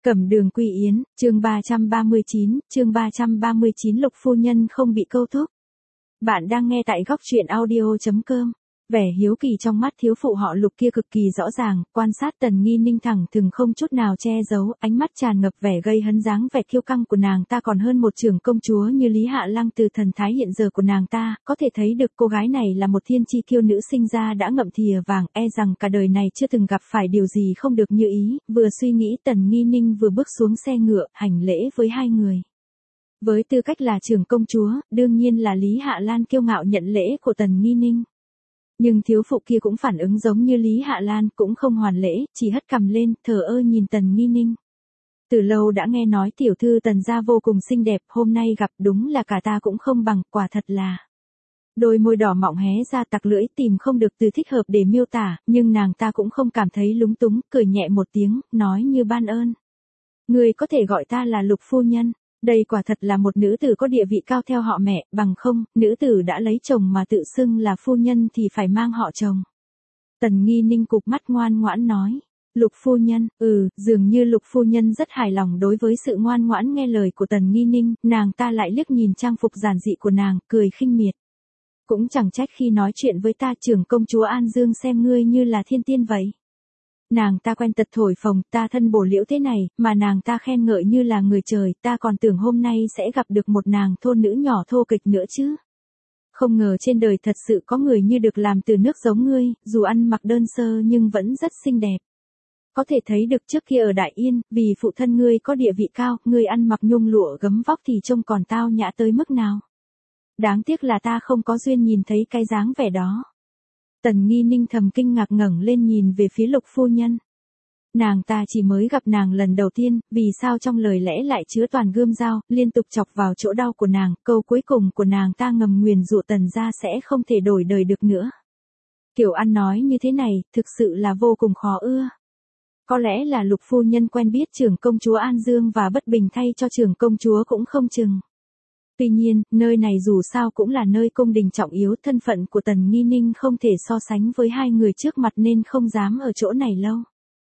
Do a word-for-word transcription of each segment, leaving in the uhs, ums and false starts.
Cẩm Đường Quy Yến, chương ba trăm ba mươi chín, chương ba trăm ba mươi chín Lục phu nhân không bị câu thúc. Bạn đang nghe tại góc truyện audio chấm com. Vẻ hiếu kỳ trong mắt thiếu phụ họ Lục kia cực kỳ rõ ràng, quan sát Tần Nghi Ninh thẳng thừng không chút nào che giấu, ánh mắt tràn ngập vẻ gây hấn, dáng vẻ kiêu căng của nàng ta còn hơn một trưởng công chúa như Lý Hạ Lăng. Từ thần thái hiện giờ của nàng ta, có thể thấy được cô gái này là một thiên chi kiêu nữ sinh ra đã ngậm thìa vàng, e rằng cả đời này chưa từng gặp phải điều gì không được như ý. Vừa suy nghĩ, Tần Nghi Ninh vừa bước xuống xe ngựa, hành lễ với hai người. Với tư cách là trưởng công chúa, đương nhiên là Lý Hạ Lan kiêu ngạo nhận lễ của Tần Nghi Ninh. Nhưng thiếu phụ kia cũng phản ứng giống như Lý Hạ Lan, cũng không hoàn lễ, chỉ hất cằm lên, thờ ơ nhìn Tần Nghi Ninh. Từ lâu đã nghe nói tiểu thư Tần gia vô cùng xinh đẹp, hôm nay gặp đúng là cả ta cũng không bằng, quả thật là. Đôi môi đỏ mọng hé ra, tặc lưỡi tìm không được từ thích hợp để miêu tả, nhưng nàng ta cũng không cảm thấy lúng túng, cười nhẹ một tiếng, nói như ban ơn. Người có thể gọi ta là Lục phu nhân. Đây quả thật là một nữ tử có địa vị cao theo họ mẹ, bằng không, nữ tử đã lấy chồng mà tự xưng là phu nhân thì phải mang họ chồng. Tần Nghi Ninh cụp mắt ngoan ngoãn nói. Lục phu nhân, ừ, dường như Lục phu nhân rất hài lòng đối với sự ngoan ngoãn nghe lời của Tần Nghi Ninh, nàng ta lại liếc nhìn trang phục giản dị của nàng, cười khinh miệt. Cũng chẳng trách khi nói chuyện với ta trưởng công chúa An Dương xem ngươi như là thiên tiên vậy. Nàng ta quen tật thổi phồng, ta thân bổ liễu thế này, mà nàng ta khen ngợi như là người trời, ta còn tưởng hôm nay sẽ gặp được một nàng thôn nữ nhỏ thô kịch nữa chứ. Không ngờ trên đời thật sự có người như được làm từ nước giống ngươi, dù ăn mặc đơn sơ nhưng vẫn rất xinh đẹp. Có thể thấy được trước kia ở Đại Yên, vì phụ thân ngươi có địa vị cao, ngươi ăn mặc nhung lụa gấm vóc thì trông còn tao nhã tới mức nào. Đáng tiếc là ta không có duyên nhìn thấy cái dáng vẻ đó. Tần Nghi Ninh thầm kinh ngạc ngẩng lên nhìn về phía Lục phu nhân. Nàng ta chỉ mới gặp nàng lần đầu tiên, vì sao trong lời lẽ lại chứa toàn gươm dao, liên tục chọc vào chỗ đau của nàng, câu cuối cùng của nàng ta ngầm nguyền dụ Tần gia sẽ không thể đổi đời được nữa. Kiểu ăn nói như thế này, thực sự là vô cùng khó ưa. Có lẽ là Lục phu nhân quen biết trưởng công chúa An Dương và bất bình thay cho trưởng công chúa cũng không chừng. Tuy nhiên, nơi này dù sao cũng là nơi cung đình trọng yếu, thân phận của Tần Nghi Ninh không thể so sánh với hai người trước mặt nên không dám ở chỗ này lâu.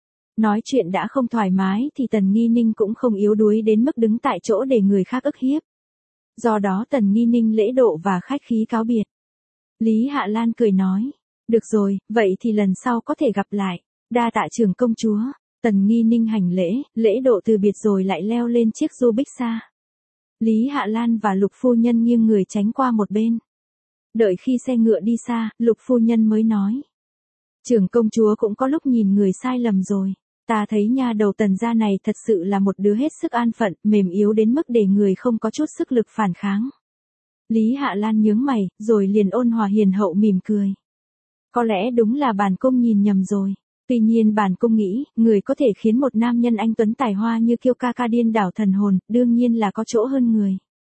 Nói chuyện đã không thoải mái thì Tần Nghi Ninh cũng không yếu đuối đến mức đứng tại chỗ để người khác ức hiếp. Do đó Tần Nghi Ninh lễ độ và khách khí cáo biệt. Lý Hạ Lan cười nói, được rồi, vậy thì lần sau có thể gặp lại, đa tạ trưởng công chúa. Tần Nghi Ninh hành lễ, lễ độ từ biệt rồi lại leo lên chiếc du bích xa. Lý Hạ Lan và Lục phu nhân nghiêng người tránh qua một bên. Đợi khi xe ngựa đi xa, Lục phu nhân mới nói. Trưởng công chúa cũng có lúc nhìn người sai lầm rồi. Ta thấy nha đầu Tần gia này thật sự là một đứa hết sức an phận, mềm yếu đến mức để người không có chút sức lực phản kháng. Lý Hạ Lan nhướng mày, rồi liền ôn hòa hiền hậu mỉm cười. Có lẽ đúng là bản cung nhìn nhầm rồi. Tuy nhiên bản cung nghĩ, người có thể khiến một nam nhân anh tuấn tài hoa như Kiêu ca ca điên đảo thần hồn, đương nhiên là có chỗ hơn người.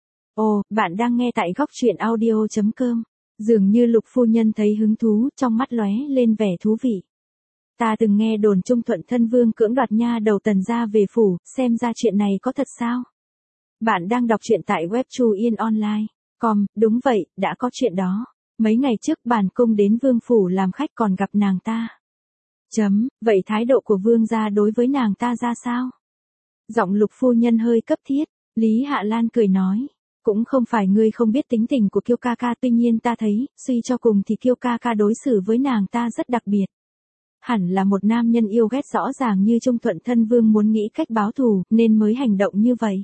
Ồ, bạn đang nghe tại góc truyện audio chấm com. Dường như Lục phu nhân thấy hứng thú, trong mắt lóe lên vẻ thú vị. Ta từng nghe đồn Trung Thuận thân vương cưỡng đoạt nha đầu Tần gia về phủ, xem ra chuyện này có thật sao? Bạn đang đọc truyện tại web Chu Yên Online. Com, đúng vậy, đã có chuyện đó. Mấy ngày trước bản cung đến vương phủ làm khách còn gặp nàng ta. Chấm, vậy thái độ của vương gia đối với nàng ta ra sao? Giọng Lục phu nhân hơi cấp thiết, Lý Hạ Lan cười nói, cũng không phải ngươi không biết tính tình của Kiêu ca ca, tuy nhiên ta thấy, suy cho cùng thì Kiêu ca ca đối xử với nàng ta rất đặc biệt. Hẳn là một nam nhân yêu ghét rõ ràng như Trung Thuận thân vương muốn nghĩ cách báo thù, nên mới hành động như vậy.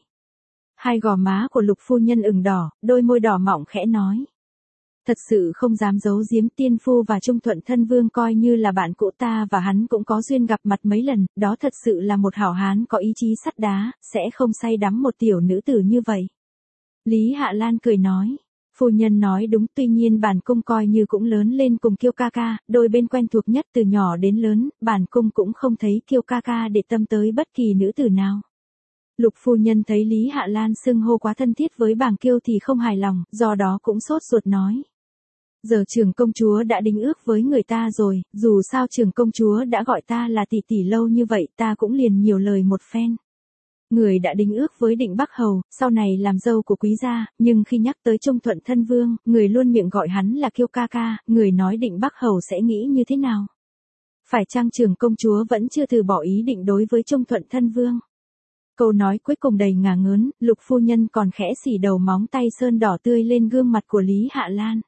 Hai gò má của Lục phu nhân ửng đỏ, đôi môi đỏ mọng khẽ nói. Thật sự không dám giấu giếm, tiên phu và Trung Thuận thân vương coi như là bạn cũ, ta và hắn cũng có duyên gặp mặt mấy lần, đó thật sự là một hảo hán có ý chí sắt đá, sẽ không say đắm một tiểu nữ tử như vậy. Lý Hạ Lan cười nói, phu nhân nói đúng, tuy nhiên bản cung coi như cũng lớn lên cùng Kiêu ca ca, đôi bên quen thuộc nhất từ nhỏ đến lớn, bản cung cũng không thấy Kiêu ca ca để tâm tới bất kỳ nữ tử nào. Lục phu nhân thấy Lý Hạ Lan xưng hô quá thân thiết với bàng Kiêu thì không hài lòng, do đó cũng sốt ruột nói. Giờ trưởng công chúa đã đính ước với người ta rồi, dù sao trưởng công chúa đã gọi ta là tỷ tỷ lâu như vậy, ta cũng liền nhiều lời một phen. Người đã đính ước với Định Bắc Hầu, sau này làm dâu của quý gia, nhưng khi nhắc tới Trung Thuận thân vương, người luôn miệng gọi hắn là Kiêu ca ca, người nói Định Bắc Hầu sẽ nghĩ như thế nào? Phải chăng trưởng công chúa vẫn chưa từ bỏ ý định đối với Trung Thuận thân vương? Câu nói cuối cùng đầy ngả ngớn, Lục phu nhân còn khẽ xỉ đầu móng tay sơn đỏ tươi lên gương mặt của Lý Hạ Lan.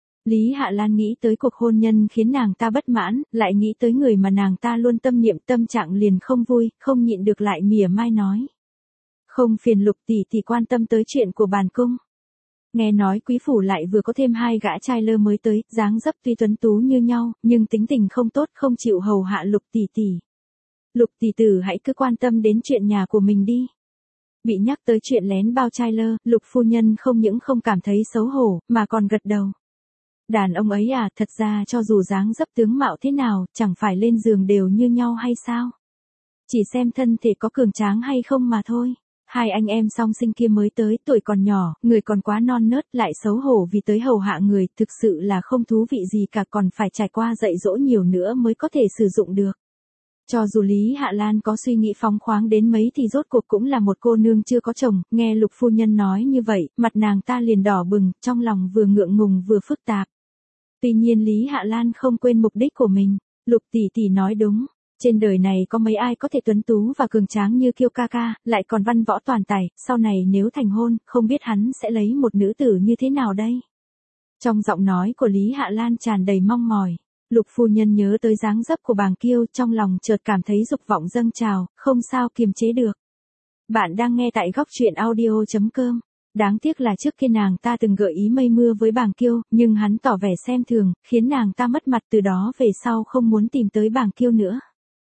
Lý Hạ Lan nghĩ tới cuộc hôn nhân khiến nàng ta bất mãn, lại nghĩ tới người mà nàng ta luôn tâm niệm, tâm trạng liền không vui, không nhịn được lại mỉa mai nói. Không phiền Lục tỷ tỷ quan tâm tới chuyện của bản cung. Nghe nói quý phủ lại vừa có thêm hai gã trai lơ mới tới, dáng dấp tuy tuấn tú như nhau, nhưng tính tình không tốt, không chịu hầu hạ Lục tỷ tỷ. Lục tỷ tử hãy cứ quan tâm đến chuyện nhà của mình đi. Bị nhắc tới chuyện lén bao trai lơ, Lục phu nhân không những không cảm thấy xấu hổ, mà còn gật đầu. Đàn ông ấy à, thật ra cho dù dáng dấp tướng mạo thế nào, chẳng phải lên giường đều như nhau hay sao? Chỉ xem thân thể có cường tráng hay không mà thôi. Hai anh em song sinh kia mới tới, tuổi còn nhỏ, người còn quá non nớt, lại xấu hổ vì tới hầu hạ người, thực sự là không thú vị gì cả, còn phải trải qua dạy dỗ nhiều nữa mới có thể sử dụng được. Cho dù Lý Hạ Lan có suy nghĩ phóng khoáng đến mấy thì rốt cuộc cũng là một cô nương chưa có chồng, nghe Lục phu nhân nói như vậy, mặt nàng ta liền đỏ bừng, trong lòng vừa ngượng ngùng vừa phức tạp. Tuy nhiên Lý Hạ Lan không quên mục đích của mình, Lục tỷ tỷ nói đúng, trên đời này có mấy ai có thể tuấn tú và cường tráng như Kiêu ca ca, lại còn văn võ toàn tài, sau này nếu thành hôn, không biết hắn sẽ lấy một nữ tử như thế nào đây? Trong giọng nói của Lý Hạ Lan tràn đầy mong mỏi. Lục phu nhân nhớ tới dáng dấp của bàng Kiêu, trong lòng chợt cảm thấy dục vọng dâng trào, không sao kiềm chế được. Bạn đang nghe tại góc truyện audio chấm com. Đáng tiếc là trước kia nàng ta từng gợi ý mây mưa với bàng Kiêu, nhưng hắn tỏ vẻ xem thường, khiến nàng ta mất mặt, từ đó về sau không muốn tìm tới bàng Kiêu nữa.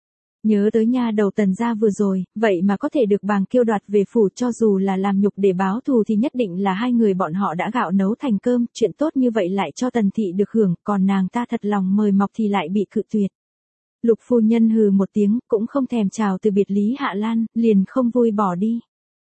Nhớ tới nha đầu Tần gia vừa rồi, vậy mà có thể được bàng Kiêu đoạt về phủ, cho dù là làm nhục để báo thù thì nhất định là hai người bọn họ đã gạo nấu thành cơm, chuyện tốt như vậy lại cho Tần thị được hưởng, còn nàng ta thật lòng mời mọc thì lại bị cự tuyệt. Lục phu nhân hừ một tiếng, cũng không thèm chào từ biệt Lý Hạ Lan, liền không vui bỏ đi.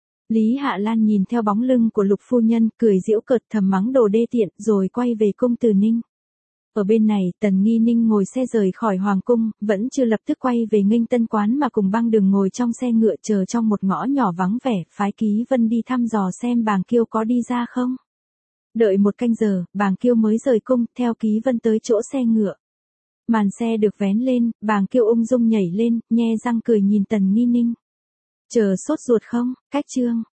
Lý Hạ Lan nhìn theo bóng lưng của Lục phu nhân, cười giễu cợt thầm mắng đồ đê tiện, rồi quay về cung Từ Ninh. Ở bên này, Tần Nghi Ninh ngồi xe rời khỏi Hoàng cung, vẫn chưa lập tức quay về Nghênh Tân quán mà cùng Băng Đường ngồi trong xe ngựa chờ trong một ngõ nhỏ vắng vẻ, phái Ký Vân đi thăm dò xem bàng Kiêu có đi ra không. Đợi một canh giờ, bàng Kiêu mới rời cung, theo Ký Vân tới chỗ xe ngựa. Màn xe được vén lên, bàng Kiêu ung dung nhảy lên, nhe răng cười nhìn Tần Nghi Ninh. Chờ sốt ruột không, cách chương.